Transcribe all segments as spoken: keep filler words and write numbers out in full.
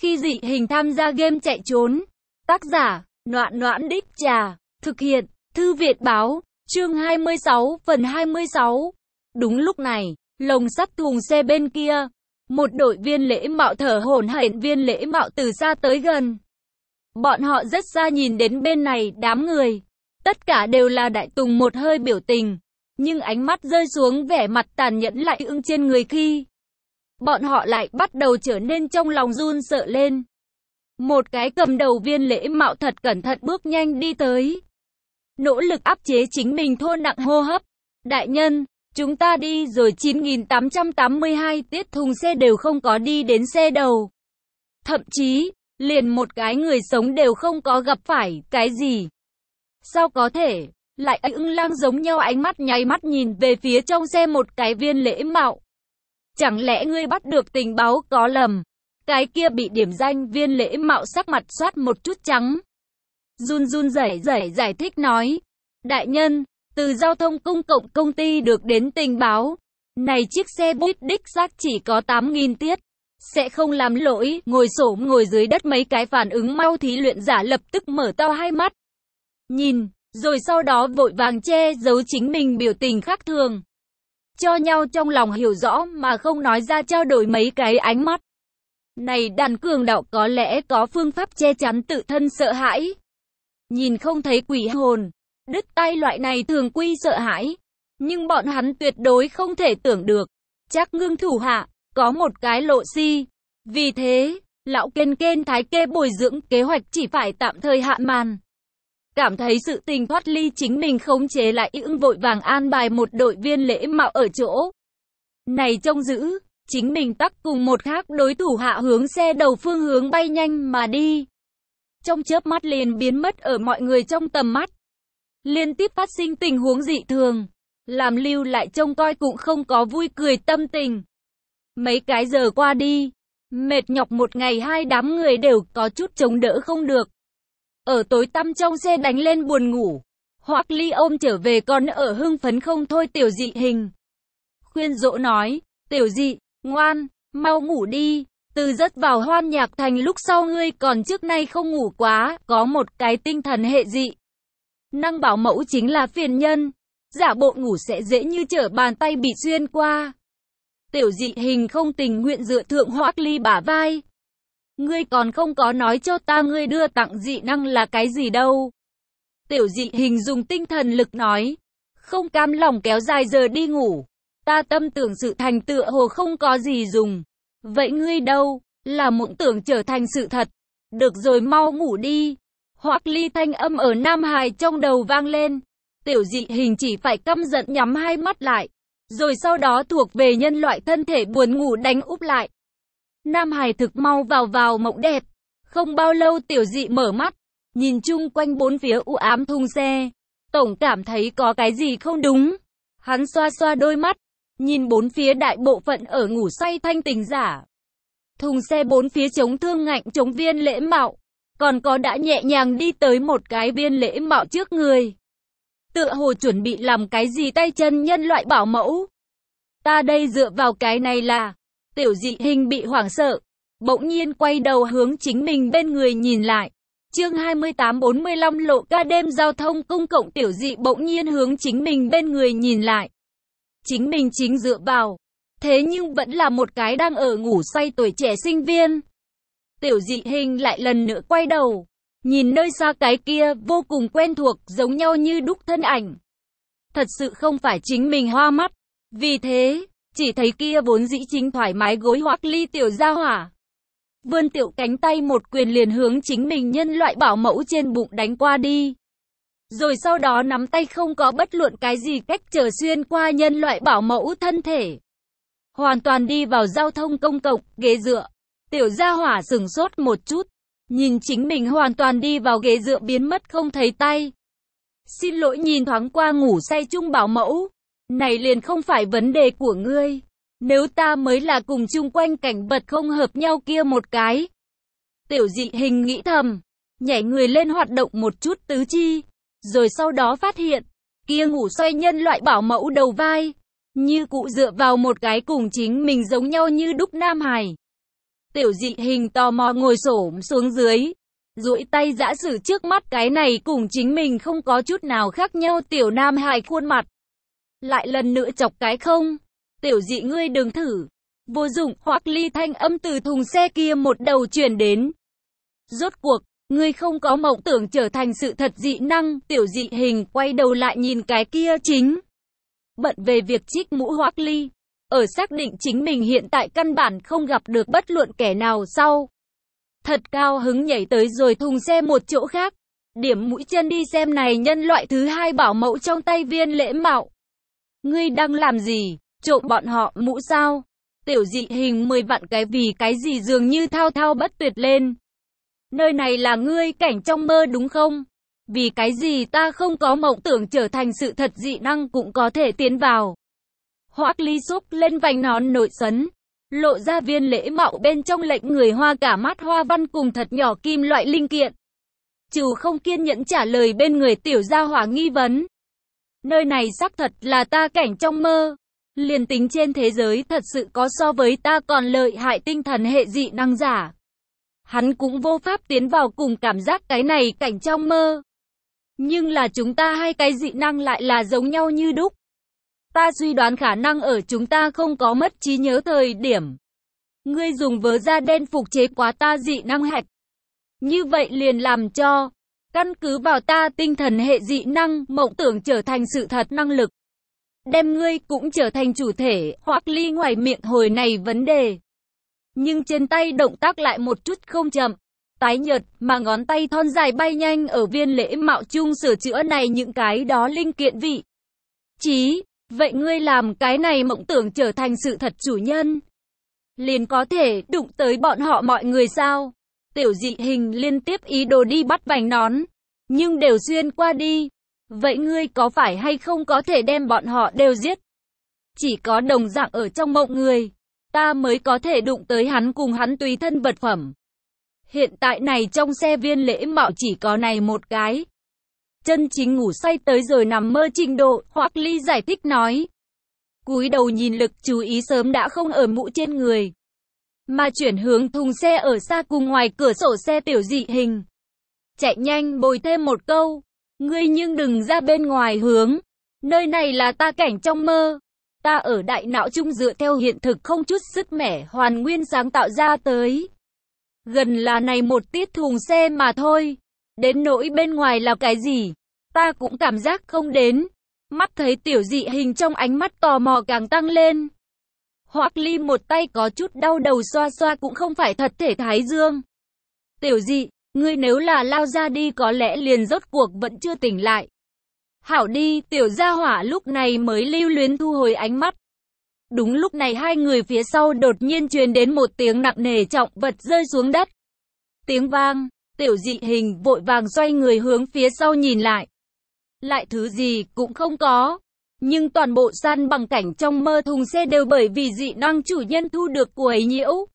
Khi dị hình tham gia game chạy trốn. Tác giả, Noãn Noãn Đích Trà. Thực hiện, Thư viện báo. Chương hai mươi sáu, phần hai mươi sáu. Đúng lúc này, lồng sắt thùng xe bên kia, một đội viên lễ mạo thở hổn hển, viên lễ mạo từ xa tới gần. Bọn họ rất xa nhìn đến bên này, đám người. Tất cả đều là Đại Tùng một hơi biểu tình, nhưng ánh mắt rơi xuống vẻ mặt tàn nhẫn lại ưng trên người khi bọn họ lại bắt đầu trở nên trong lòng run sợ lên. Một cái cầm đầu viên lễ mạo thật cẩn thận bước nhanh đi tới, nỗ lực áp chế chính mình thô nặng hô hấp. Đại nhân, chúng ta đi rồi. Chín nghìn tám trăm tám mươi hai tiết thùng xe đều không có đi đến xe đầu. Thậm chí, liền một cái người sống đều không có gặp phải. Cái gì? Sao có thể? Lại ưng lang giống nhau ánh mắt nháy mắt nhìn về phía trong xe một cái viên lễ mạo. Chẳng lẽ ngươi bắt được tình báo có lầm? Cái kia bị điểm danh viên lễ mạo sắc mặt xoát một chút trắng. Run run rẩy rẩy giải thích nói. Đại nhân, từ giao thông công cộng công ty được đến tình báo. Này chiếc xe buýt đích xác chỉ có tám nghìn tiết. Sẽ không làm lỗi. Ngồi xổm ngồi dưới đất mấy cái phản ứng mau thí luyện giả lập tức mở to hai mắt. Nhìn, rồi sau đó vội vàng che giấu chính mình biểu tình khác thường. Cho nhau trong lòng hiểu rõ mà không nói ra, trao đổi mấy cái ánh mắt. Này đàn cường đạo có lẽ có phương pháp che chắn tự thân sợ hãi. Nhìn không thấy quỷ hồn, đứt tay loại này thường quy sợ hãi. Nhưng bọn hắn tuyệt đối không thể tưởng được. Chắc ngưng thủ hạ, có một cái lộ si. Vì thế, lão kên kên thái kê bồi dưỡng kế hoạch chỉ phải tạm thời hạ màn. Cảm thấy sự tình thoát ly chính mình khống chế lại, ưng vội vàng an bài một đội viên lễ mạo ở chỗ này trông giữ. Chính mình tắc cùng một khác đối thủ hạ hướng xe đầu phương hướng bay nhanh mà đi. Trong chớp mắt liền biến mất ở mọi người trong tầm mắt. Liên tiếp phát sinh tình huống dị thường, làm lưu lại trông coi cũng không có vui cười tâm tình. Mấy cái giờ qua đi, mệt nhọc một ngày, hai đám người đều có chút chống đỡ không được. Ở tối tăm trong xe đánh lên buồn ngủ. Hoắc Ly ôm trở về còn ở hưng phấn không thôi Tiểu Dị Hình. Khuyên dỗ nói, Tiểu Dị, ngoan, mau ngủ đi. Từ rất vào Hoan Nhạc Thành lúc sau ngươi còn trước nay không ngủ quá. Có một cái tinh thần hệ dị năng bảo mẫu chính là phiền nhân. Giả bộ ngủ sẽ dễ như trở bàn tay bị xuyên qua. Tiểu Dị Hình không tình nguyện dựa thượng Hoắc Ly bả vai. Ngươi còn không có nói cho ta ngươi đưa tặng dị năng là cái gì đâu. Tiểu Dị Hình dùng tinh thần lực nói. Không cam lòng kéo dài giờ đi ngủ. Ta tâm tưởng sự thành tựa hồ không có gì dùng. Vậy ngươi đâu? Là mộng tưởng trở thành sự thật. Được rồi, mau ngủ đi. Hoắc Ly thanh âm ở Nam Hải trong đầu vang lên. Tiểu Dị Hình chỉ phải căm giận nhắm hai mắt lại. Rồi sau đó thuộc về nhân loại thân thể buồn ngủ đánh úp lại. Nam Hải thực mau vào vào mộng đẹp. Không bao lâu Tiểu Dị mở mắt, nhìn chung quanh bốn phía u ám thùng xe. Tổng cảm thấy có cái gì không đúng. Hắn xoa xoa đôi mắt, nhìn bốn phía đại bộ phận ở ngủ say thanh tỉnh giả. Thùng xe bốn phía chống thương ngạnh chống viên lễ mạo. Còn có đã nhẹ nhàng đi tới một cái viên lễ mạo trước người. Tựa hồ chuẩn bị làm cái gì tay chân nhân loại bảo mẫu. Ta đây dựa vào cái này là... Tiểu Dị Hình bị hoảng sợ, bỗng nhiên quay đầu hướng chính mình bên người nhìn lại. Chương hai mươi tám bốn mươi lăm lộ ca đêm giao thông công cộng. Tiểu Dị bỗng nhiên hướng chính mình bên người nhìn lại. Chính mình chính dựa vào, thế nhưng vẫn là một cái đang ở ngủ say tuổi trẻ sinh viên. Tiểu Dị Hình lại lần nữa quay đầu, nhìn nơi xa cái kia vô cùng quen thuộc giống nhau như đúc thân ảnh. Thật sự không phải chính mình hoa mắt, vì thế... Chỉ thấy kia vốn dĩ chính thoải mái gối Hoắc Ly tiểu gia hỏa. Vươn tiểu cánh tay một quyền liền hướng chính mình nhân loại bảo mẫu trên bụng đánh qua đi. Rồi sau đó nắm tay không có bất luận cái gì cách trở xuyên qua nhân loại bảo mẫu thân thể. Hoàn toàn đi vào giao thông công cộng, ghế dựa. Tiểu gia hỏa sửng sốt một chút. Nhìn chính mình hoàn toàn đi vào ghế dựa biến mất không thấy tay. Xin lỗi nhìn thoáng qua ngủ say chung bảo mẫu. Này liền không phải vấn đề của ngươi. Nếu ta mới là cùng chung quanh cảnh vật không hợp nhau kia một cái. Tiểu Dị Hình nghĩ thầm. Nhảy người lên hoạt động một chút tứ chi. Rồi sau đó phát hiện. Kia ngủ xoay nhân loại bảo mẫu đầu vai. Như cụ dựa vào một cái cùng chính mình giống nhau như đúc Nam Hải. Tiểu dị hình tò mò ngồi xổm xuống dưới, duỗi tay giã sử trước mắt, cái này cùng chính mình không có chút nào khác nhau. Tiểu Nam Hải khuôn mặt lại lần nữa chọc cái không. Tiểu dị ngươi đừng thử. Vô dụng. Hoắc Ly thanh âm từ thùng xe kia một đầu truyền đến. Rốt cuộc, ngươi không có mộng tưởng trở thành sự thật dị năng. Tiểu dị hình quay đầu lại nhìn cái kia chính bận về việc trích mũ Hoắc Ly. Ở xác định chính mình hiện tại căn bản không gặp được bất luận kẻ nào sau. Thật cao hứng nhảy tới rồi thùng xe một chỗ khác. Điểm mũi chân đi xem này nhân loại thứ hai bảo mẫu trong tay Viên Lễ Mạo. Ngươi đang làm gì? Trộm bọn họ mũ sao? Tiểu dị hình mười vạn cái vì cái gì dường như thao thao bất tuyệt lên. Nơi này là ngươi cảnh trong mơ đúng không? Vì cái gì ta không có mộng tưởng trở thành sự thật dị năng cũng có thể tiến vào? Hoắc Ly xúc lên vành nón nội sấn, lộ ra Viên Lễ Mạo bên trong lệnh người hoa cả mắt hoa văn cùng thật nhỏ kim loại linh kiện. Trừ không kiên nhẫn trả lời bên người tiểu gia hỏa nghi vấn. Nơi này xác thật là ta cảnh trong mơ. Liền tính trên thế giới thật sự có so với ta còn lợi hại tinh thần hệ dị năng giả, hắn cũng vô pháp tiến vào cùng cảm giác cái này cảnh trong mơ. Nhưng là chúng ta hai cái dị năng lại là giống nhau như đúc. Ta suy đoán khả năng ở chúng ta không có mất trí nhớ thời điểm ngươi dùng vớ da đen phục chế quá ta dị năng hạch. Như vậy liền làm cho, căn cứ vào ta tinh thần hệ dị năng, mộng tưởng trở thành sự thật năng lực. Đem ngươi cũng trở thành chủ thể. Hoắc Ly ngoài miệng hồi này vấn đề. Nhưng trên tay động tác lại một chút không chậm. Tái nhợt mà ngón tay thon dài bay nhanh ở Viên Lễ Mạo chung sửa chữa này những cái đó linh kiện vị trí. Vậy ngươi làm cái này mộng tưởng trở thành sự thật chủ nhân, liền có thể đụng tới bọn họ mọi người sao? Tiểu dị hình liên tiếp ý đồ đi bắt vành nón, nhưng đều xuyên qua đi. Vậy ngươi có phải hay không có thể đem bọn họ đều giết? Chỉ có đồng dạng ở trong mộng người, ta mới có thể đụng tới hắn cùng hắn tùy thân vật phẩm. Hiện tại này trong xe Viên Lễ Mạo chỉ có này một cái. Chân chính ngủ say tới rồi nằm mơ trình độ, Hoắc Ly giải thích nói. Cúi đầu nhìn lực chú ý sớm đã không ở mũ trên người, mà chuyển hướng thùng xe ở xa cùng ngoài cửa sổ xe. Tiểu dị hình chạy nhanh bồi thêm một câu. Ngươi nhưng đừng ra bên ngoài hướng. Nơi này là ta cảnh trong mơ. Ta ở đại não chung dựa theo hiện thực không chút sức mẻ hoàn nguyên sáng tạo ra tới. Gần là này một tiết thùng xe mà thôi. Đến nỗi bên ngoài là cái gì, ta cũng cảm giác không đến. Mắt thấy tiểu dị hình trong ánh mắt tò mò càng tăng lên. Hoắc Ly một tay có chút đau đầu xoa xoa cũng không phải thật thể thái dương. Tiểu dị, ngươi nếu là lao ra đi có lẽ liền rốt cuộc vẫn chưa tỉnh lại. Hảo đi. Tiểu gia hỏa lúc này mới lưu luyến thu hồi ánh mắt. Đúng lúc này hai người phía sau đột nhiên truyền đến một tiếng nặng nề trọng vật rơi xuống đất. Tiếng vang, tiểu dị hình vội vàng xoay người hướng phía sau nhìn lại. Lại thứ gì cũng không có. Nhưng toàn bộ san bằng cảnh trong mơ thùng xe đều bởi vì dị năng chủ nhân thu được quấy nhiễu.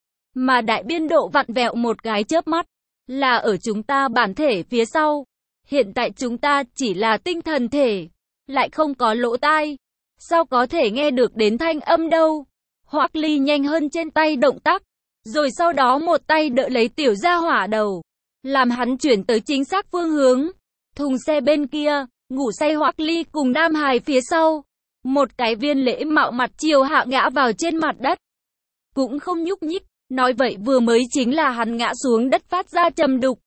Mà đại biên độ vặn vẹo một cái chớp mắt. Là ở chúng ta bản thể phía sau. Hiện tại chúng ta chỉ là tinh thần thể, lại không có lỗ tai. Sao có thể nghe được đến thanh âm đâu? Hoắc Ly nhanh hơn trên tay động tác, rồi sau đó một tay đỡ lấy tiểu gia hỏa đầu, làm hắn chuyển tới chính xác phương hướng. Thùng xe bên kia, ngủ say Hoắc Ly cùng Nam Hải phía sau. Một cái Viên Lễ Mạo mặt chiều hạ ngã vào trên mặt đất, cũng không nhúc nhích. Nói vậy vừa mới chính là hắn ngã xuống đất phát ra trầm đục.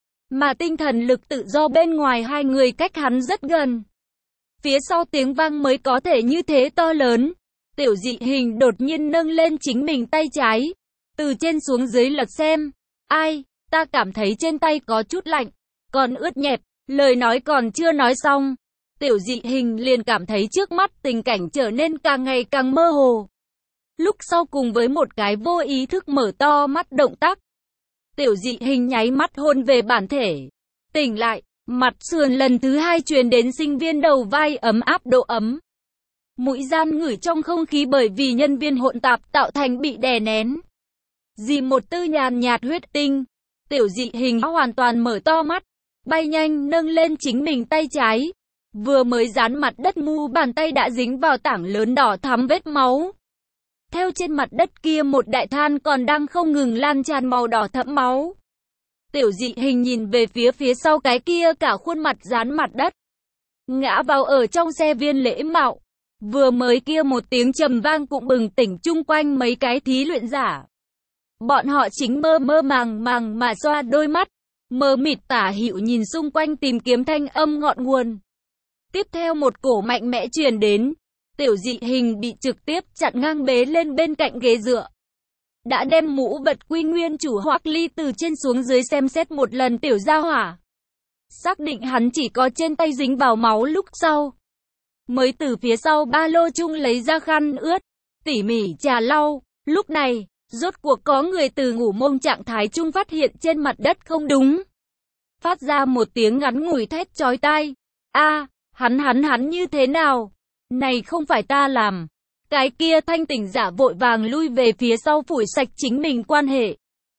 Mà tinh thần lực tự do bên ngoài hai người cách hắn rất gần. Phía sau tiếng vang mới có thể như thế to lớn. Tiểu dị hình đột nhiên nâng lên chính mình tay trái, từ trên xuống dưới lật xem. Ai, ta cảm thấy trên tay có chút lạnh, còn ướt nhẹp. Lời nói còn chưa nói xong, tiểu dị hình liền cảm thấy trước mắt tình cảnh trở nên càng ngày càng mơ hồ. Lúc sau cùng với một cái vô ý thức mở to mắt động tác, tiểu dị hình nháy mắt hôn về bản thể. Tỉnh lại, mặt sườn lần thứ hai truyền đến sinh viên đầu vai ấm áp độ ấm. Mũi gian ngửi trong không khí bởi vì nhân viên hỗn tạp tạo thành bị đè nén. Dì một tư nhàn nhạt huyết tinh. Tiểu dị hình hoàn toàn mở to mắt, bay nhanh nâng lên chính mình tay trái. Vừa mới dán mặt đất mu bàn tay đã dính vào tảng lớn đỏ thắm vết máu. Theo trên mặt đất kia một đại than còn đang không ngừng lan tràn màu đỏ thẫm máu. Tiểu Dị Hình nhìn về phía phía sau cái kia cả khuôn mặt dán mặt đất. Ngã vào ở trong xe Viên Lễ Mạo. Vừa mới kia một tiếng trầm vang cũng bừng tỉnh chung quanh mấy cái thí luyện giả. Bọn họ chính mơ mơ màng màng mà xoa đôi mắt, mờ mịt tả hữu nhìn xung quanh tìm kiếm thanh âm ngọn nguồn. Tiếp theo một cổ mạnh mẽ truyền đến, Tiểu Dị Hình bị trực tiếp chặn ngang bế lên bên cạnh ghế dựa. Đã đem mũ vật quy nguyên chủ Hoắc Ly từ trên xuống dưới xem xét một lần tiểu gia hỏa. Xác định hắn chỉ có trên tay dính vào máu lúc sau. Mới từ phía sau ba lô chung lấy ra khăn ướt, tỉ mỉ trà lau. Lúc này, rốt cuộc có người từ ngủ mông trạng thái chung phát hiện trên mặt đất không đúng. Phát ra một tiếng ngắn ngủi thét chói tai. A, hắn hắn hắn như thế nào? Này không phải ta làm. Cái kia thanh tỉnh giả vội vàng lui về phía sau phủi sạch chính mình quan hệ.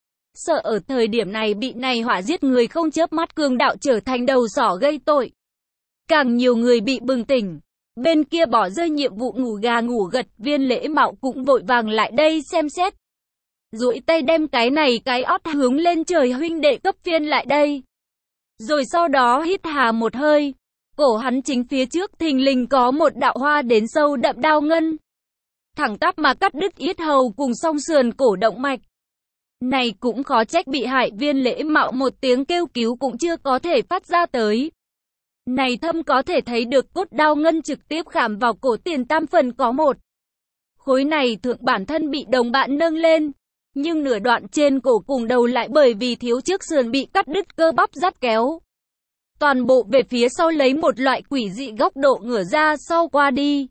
Sợ ở thời điểm này bị này hỏa giết người không chớp mắt cường đạo trở thành đầu sỏ gây tội. Càng nhiều người bị bừng tỉnh. Bên kia bỏ rơi nhiệm vụ ngủ gà ngủ gật, Viên Lễ Mạo cũng vội vàng lại đây xem xét. Duỗi tay đem cái này cái ót hướng lên trời huynh đệ cấp phiên lại đây. Rồi sau đó hít hà một hơi. Cổ hắn chính phía trước thình lình có một đạo hoa đến sâu đậm đao ngân. Thẳng tắp mà cắt đứt yết hầu cùng song sườn cổ động mạch. Này cũng khó trách bị hại Viên Lễ Mạo một tiếng kêu cứu cũng chưa có thể phát ra tới. Này thâm có thể thấy được cốt đao ngân trực tiếp khảm vào cổ tiền tam phần có một. Khối này thượng bản thân bị đồng bạn nâng lên. Nhưng nửa đoạn trên cổ cùng đầu lại bởi vì thiếu trước sườn bị cắt đứt cơ bắp dắt kéo. Toàn bộ về phía sau lấy một loại quỷ dị góc độ ngửa ra sau qua đi.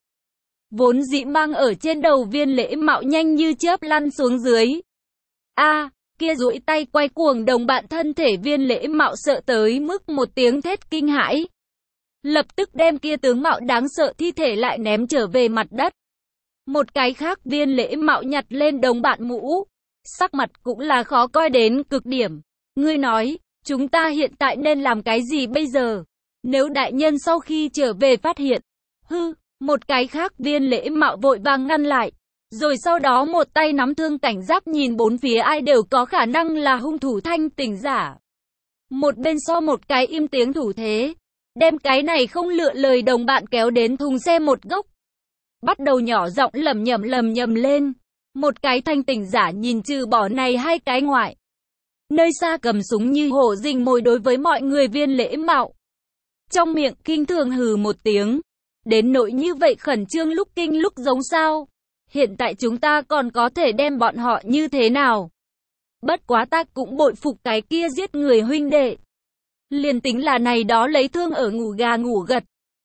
Vốn dĩ mang ở trên đầu Viên Lễ Mạo nhanh như chớp lăn xuống dưới. A, kia duỗi tay quay cuồng đồng bạn thân thể Viên Lễ Mạo sợ tới mức một tiếng thét kinh hãi. Lập tức đem kia tướng mạo đáng sợ thi thể lại ném trở về mặt đất. Một cái khác Viên Lễ Mạo nhặt lên đồng bạn mũ. Sắc mặt cũng là khó coi đến cực điểm. Ngươi nói, chúng ta hiện tại nên làm cái gì bây giờ? Nếu đại nhân sau khi trở về phát hiện. Hư, một cái khác Viên Lễ Mạo vội vàng ngăn lại. Rồi sau đó một tay nắm thương cảnh giác nhìn bốn phía ai đều có khả năng là hung thủ thanh tỉnh giả. Một bên so một cái im tiếng thủ thế. Đem cái này không lựa lời đồng bạn kéo đến thùng xe một góc. Bắt đầu nhỏ giọng lầm nhầm lầm nhầm lên. Một cái thanh tỉnh giả nhìn trừ bỏ này hai cái ngoại. Nơi xa cầm súng như hổ rình mồi đối với mọi người Viên Lễ Mạo. Trong miệng kinh thường hừ một tiếng. Đến nỗi như vậy khẩn trương lúc kinh lúc giống sao. Hiện tại chúng ta còn có thể đem bọn họ như thế nào? Bất quá ta cũng bội phục cái kia giết người huynh đệ. Liền tính là này đó lấy thương ở ngủ gà ngủ gật.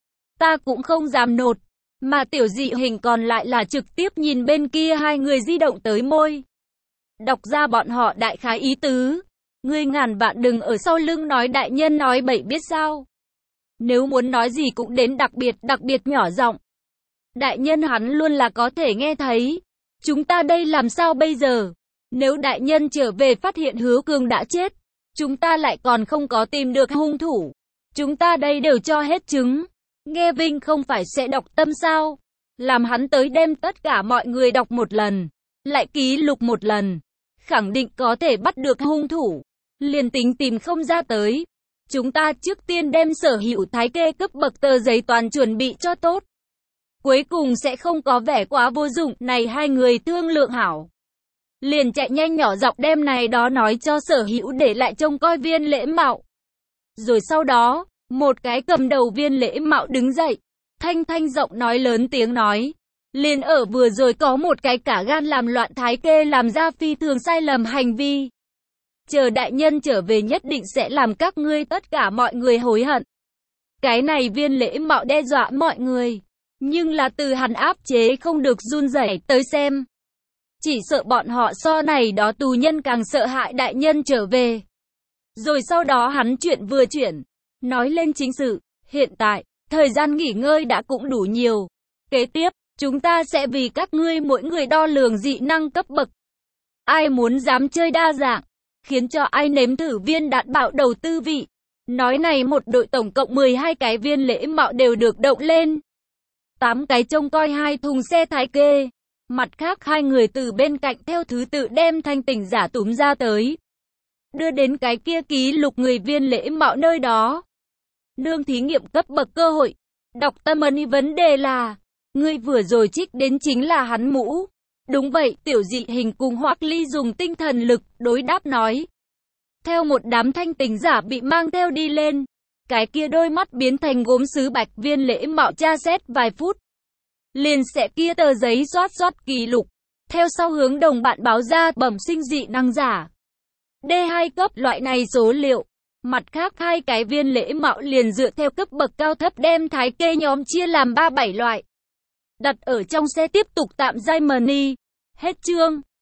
Ta cũng không dám nột. Mà Tiểu Dị Hình còn lại là trực tiếp nhìn bên kia hai người di động tới môi. Đọc ra bọn họ đại khái ý tứ. Ngươi ngàn vạn đừng ở sau lưng nói đại nhân nói bậy biết sao. Nếu muốn nói gì cũng đến đặc biệt đặc biệt nhỏ giọng. Đại nhân hắn luôn là có thể nghe thấy. Chúng ta đây làm sao bây giờ? Nếu đại nhân trở về phát hiện Hứa Cường đã chết. Chúng ta lại còn không có tìm được hung thủ. Chúng ta đây đều cho hết chứng. Nghe Vinh không phải sẽ đọc tâm sao? Làm hắn tới đem tất cả mọi người đọc một lần. Lại ký lục một lần. Khẳng định có thể bắt được hung thủ. Liền tính tìm không ra tới. Chúng ta trước tiên đem sở hữu thái kê cấp bậc tờ giấy toàn chuẩn bị cho tốt. Cuối cùng sẽ không có vẻ quá vô dụng. Này hai người thương lượng hảo. Liền chạy nhanh nhỏ giọng đem này đó nói cho sở hữu để lại trông coi Viên Lễ Mạo. Rồi sau đó, một cái cầm đầu Viên Lễ Mạo đứng dậy. Thanh thanh giọng nói lớn tiếng nói. Liền ở vừa rồi có một cái cả gan làm loạn thái kê làm ra phi thường sai lầm hành vi. Chờ đại nhân trở về nhất định sẽ làm các ngươi tất cả mọi người hối hận. Cái này Viên Lễ Mạo đe dọa mọi người. Nhưng là từ hắn áp chế không được run rẩy tới xem. Chỉ sợ bọn họ so này đó tù nhân càng sợ hại đại nhân trở về. Rồi sau đó hắn chuyện vừa chuyển. Nói lên chính sự. Hiện tại, thời gian nghỉ ngơi đã cũng đủ nhiều. Kế tiếp, chúng ta sẽ vì các ngươi mỗi người đo lường dị năng cấp bậc. Ai muốn dám chơi đa dạng, khiến cho ai nếm thử viên đạn bạo đầu tư vị. Nói này một đội tổng cộng mười hai cái Viên Lễ Mạo đều được động lên. tám cái trông coi hai thùng xe thái kê. Mặt khác hai người từ bên cạnh theo thứ tự đem thanh tỉnh giả túm ra tới. Đưa đến cái kia ký lục người viên lễ mạo nơi đó. Nương thí nghiệm cấp bậc cơ hội. Đọc tâm ấn vấn đề là, người vừa rồi trích đến chính là hắn mũ. Đúng vậy, tiểu dị hình cùng Hoắc Ly dùng tinh thần lực đối đáp nói. Theo một đám thanh tỉnh giả bị mang theo đi lên, cái kia đôi mắt biến thành gốm sứ bạch viên lễ mạo tra xét vài phút. Liền sẽ kia tờ giấy soát soát ký lục. Theo sau hướng đồng bạn báo ra bẩm sinh dị năng giả. D hai cấp loại này số liệu. Mặt khác hai cái viên lễ mạo liền dựa theo cấp bậc cao thấp đem thái kê nhóm chia làm ba bảy loại. Đặt ở trong xe tiếp tục tạm giai mờ ni. Hết chương.